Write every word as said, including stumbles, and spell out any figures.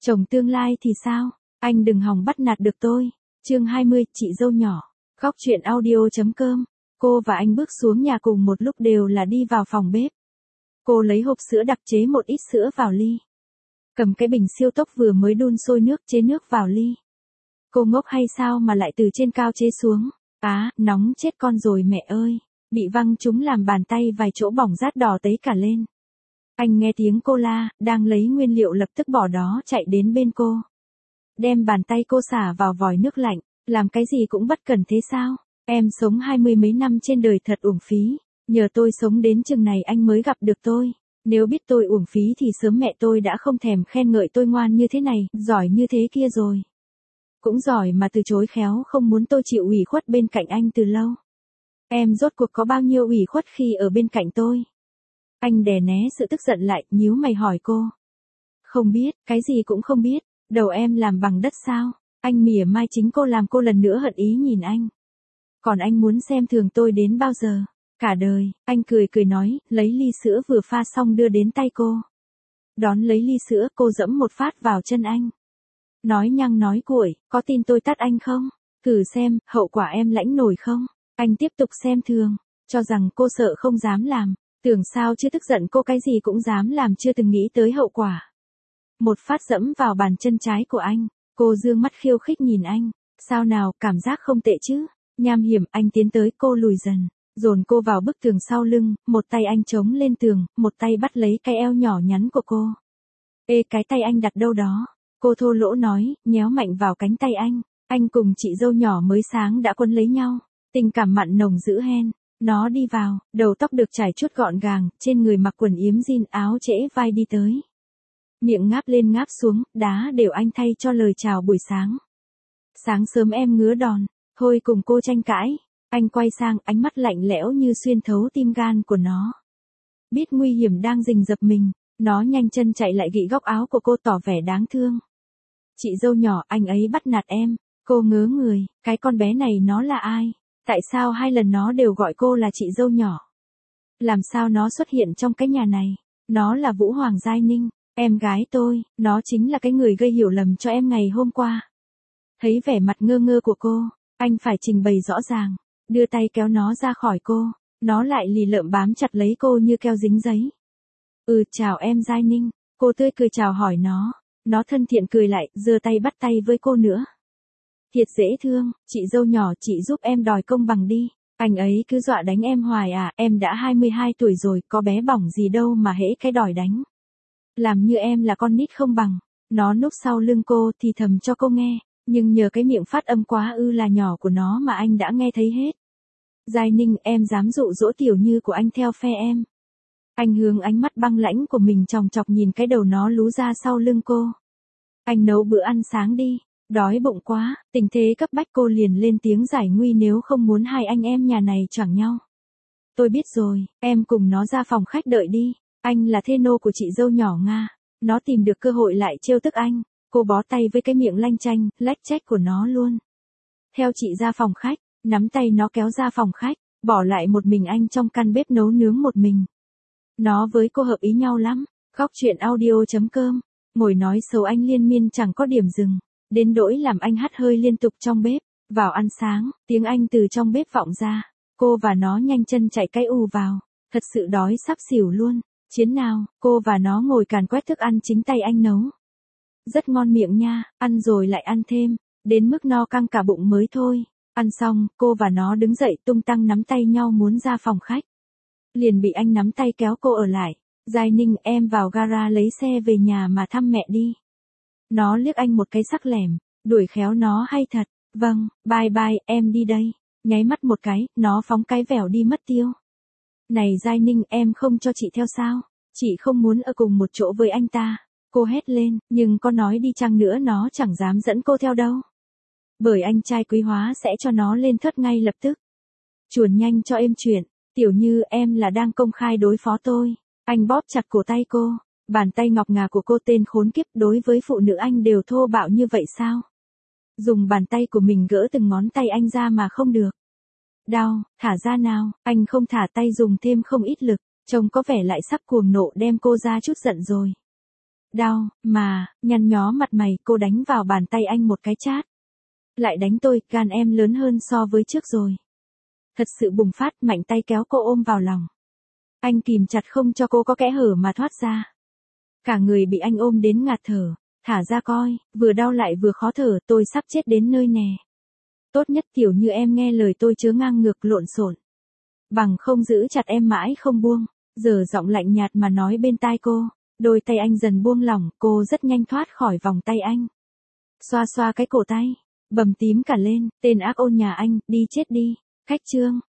Chồng tương lai thì sao? Anh đừng hòng bắt nạt được tôi. Chương hai mươi, chị dâu nhỏ. Góc truyện audio chấm com. Cô và anh bước xuống nhà cùng một lúc đều là đi vào phòng bếp. Cô lấy hộp sữa đặc chế một ít sữa vào ly. Cầm cái bình siêu tốc vừa mới đun sôi nước chế nước vào ly. Cô ngốc hay sao mà lại từ trên cao chế xuống? Á, nóng chết con rồi mẹ ơi. Bị văng trúng làm bàn tay vài chỗ bỏng rát đỏ tấy cả lên. Anh nghe tiếng cô la, đang lấy nguyên liệu lập tức bỏ đó chạy đến bên cô. Đem bàn tay cô xả vào vòi nước lạnh, làm cái gì cũng bất cần thế sao? Em sống hai mươi mấy năm trên đời thật uổng phí, nhờ tôi sống đến chừng này anh mới gặp được tôi. Nếu biết tôi uổng phí thì sớm mẹ tôi đã không thèm khen ngợi tôi ngoan như thế này, giỏi như thế kia rồi. Cũng giỏi mà từ chối khéo không muốn tôi chịu ủy khuất bên cạnh anh từ lâu. Em rốt cuộc có bao nhiêu ủy khuất khi ở bên cạnh tôi? Anh đè né sự tức giận lại, nhíu mày hỏi cô. Không biết, cái gì cũng không biết, đầu em làm bằng đất sao? Anh mỉa mai chính cô làm cô lần nữa hận ý nhìn anh. Còn anh muốn xem thường tôi đến bao giờ? Cả đời, anh cười cười nói, lấy ly sữa vừa pha xong đưa đến tay cô. Đón lấy ly sữa, cô dẫm một phát vào chân anh. Nói nhăng nói cuội, có tin tôi tát anh không? Thử xem, hậu quả em lãnh nổi không? Anh tiếp tục xem thường, cho rằng cô sợ không dám làm. Tưởng sao chưa tức giận cô cái gì cũng dám làm chưa từng nghĩ tới hậu quả. Một phát dẫm vào bàn chân trái của anh, cô dương mắt khiêu khích nhìn anh. Sao nào, cảm giác không tệ chứ? Nham hiểm, anh tiến tới cô lùi dần, dồn cô vào bức tường sau lưng, một tay anh chống lên tường, một tay bắt lấy cái eo nhỏ nhắn của cô. Ê, cái tay anh đặt đâu đó? Cô thô lỗ nói, nhéo mạnh vào cánh tay anh. Anh cùng chị dâu nhỏ mới sáng đã quấn lấy nhau, tình cảm mặn nồng dữ hen. Nó đi vào, đầu tóc được trải chuốt gọn gàng, trên người mặc quần yếm jean áo trễ vai đi tới. Miệng ngáp lên ngáp xuống, đá đều anh thay cho lời chào buổi sáng. Sáng sớm em ngứa đòn, thôi cùng cô tranh cãi. Anh quay sang, ánh mắt lạnh lẽo như xuyên thấu tim gan của nó. Biết nguy hiểm đang rình rập mình, nó nhanh chân chạy lại gị góc áo của cô tỏ vẻ đáng thương. Chị dâu nhỏ, anh ấy bắt nạt em. Cô ngớ người, cái con bé này nó là ai? Tại sao hai lần nó đều gọi cô là chị dâu nhỏ? Làm sao nó xuất hiện trong cái nhà này? Nó là Vũ Hoàng Giai Ninh, em gái tôi, nó chính là cái người gây hiểu lầm cho em ngày hôm qua. Thấy vẻ mặt ngơ ngơ của cô, anh phải trình bày rõ ràng, đưa tay kéo nó ra khỏi cô, nó lại lì lợm bám chặt lấy cô như keo dính giấy. Ừ, chào em Giai Ninh, cô tươi cười chào hỏi nó, nó thân thiện cười lại, giơ tay bắt tay với cô nữa. Thiệt dễ thương, chị dâu nhỏ, chị giúp em đòi công bằng đi. Anh ấy cứ dọa đánh em hoài à, em đã hai mươi hai tuổi rồi, có bé bỏng gì đâu mà hễ cái đòi đánh. Làm như em là con nít không bằng. Nó núp sau lưng cô thì thầm cho cô nghe, nhưng nhờ cái miệng phát âm quá ư là nhỏ của nó mà anh đã nghe thấy hết. Giai Ninh, em dám dụ dỗ tiểu như của anh theo phe em. Anh hướng ánh mắt băng lãnh của mình chòng chọc nhìn cái đầu nó lú ra sau lưng cô. Anh nấu bữa ăn sáng đi. Đói bụng quá, tình thế cấp bách cô liền lên tiếng giải nguy nếu không muốn hai anh em nhà này choảng nhau. Tôi biết rồi, em cùng nó ra phòng khách đợi đi, anh là thê nô của chị dâu nhỏ Nga. Nó tìm được cơ hội lại trêu tức anh, cô bó tay với cái miệng lanh chanh, lách chách của nó luôn. Theo chị ra phòng khách, nắm tay nó kéo ra phòng khách, bỏ lại một mình anh trong căn bếp nấu nướng một mình. Nó với cô hợp ý nhau lắm, góc truyện audio chấm com, ngồi nói xấu anh liên miên chẳng có điểm dừng. Đến nỗi làm anh hắt hơi liên tục trong bếp, vào ăn sáng, tiếng anh từ trong bếp vọng ra, cô và nó nhanh chân chạy cái ù vào, thật sự đói sắp xỉu luôn, chiến nào, cô và nó ngồi càn quét thức ăn chính tay anh nấu. Rất ngon miệng nha, ăn rồi lại ăn thêm, đến mức no căng cả bụng mới thôi, ăn xong, cô và nó đứng dậy tung tăng nắm tay nhau muốn ra phòng khách. Liền bị anh nắm tay kéo cô ở lại, Giai Ninh em vào gara lấy xe về nhà mà thăm mẹ đi. Nó liếc anh một cái sắc lẻm, đuổi khéo nó hay thật, vâng, bye bye, em đi đây, nháy mắt một cái, nó phóng cái vẻo đi mất tiêu. Này Giai Ninh, em không cho chị theo sao, chị không muốn ở cùng một chỗ với anh ta, cô hét lên, nhưng có nói đi chăng nữa nó chẳng dám dẫn cô theo đâu. Bởi anh trai quý hóa sẽ cho nó lên thớt ngay lập tức. Chuồn nhanh cho êm chuyện, tiểu như em là đang công khai đối phó tôi, anh bóp chặt cổ tay cô. Bàn tay ngọc ngà của cô tên khốn kiếp, đối với phụ nữ anh đều thô bạo như vậy sao? Dùng bàn tay của mình gỡ từng ngón tay anh ra mà không được. Đau, thả ra nào, anh không thả tay dùng thêm không ít lực, trông có vẻ lại sắc cuồng nộ đem cô ra chút giận rồi. Đau, mà, nhăn nhó mặt mày, cô đánh vào bàn tay anh một cái chát. Lại đánh tôi, gan em lớn hơn so với trước rồi. Thật sự bùng phát, mạnh tay kéo cô ôm vào lòng. Anh kìm chặt không cho cô có kẽ hở mà thoát ra. Cả người bị anh ôm đến ngạt thở. Thả ra coi, vừa đau lại vừa khó thở, tôi sắp chết đến nơi nè. Tốt nhất kiểu như em nghe lời tôi chớ ngang ngược lộn xộn. Bằng không giữ chặt em mãi không buông. Giờ giọng lạnh nhạt mà nói bên tai cô. Đôi tay anh dần buông lỏng, cô rất nhanh thoát khỏi vòng tay anh. Xoa xoa cái cổ tay, bầm tím cả lên, tên ác ôn nhà anh, đi chết đi. Khách Trương.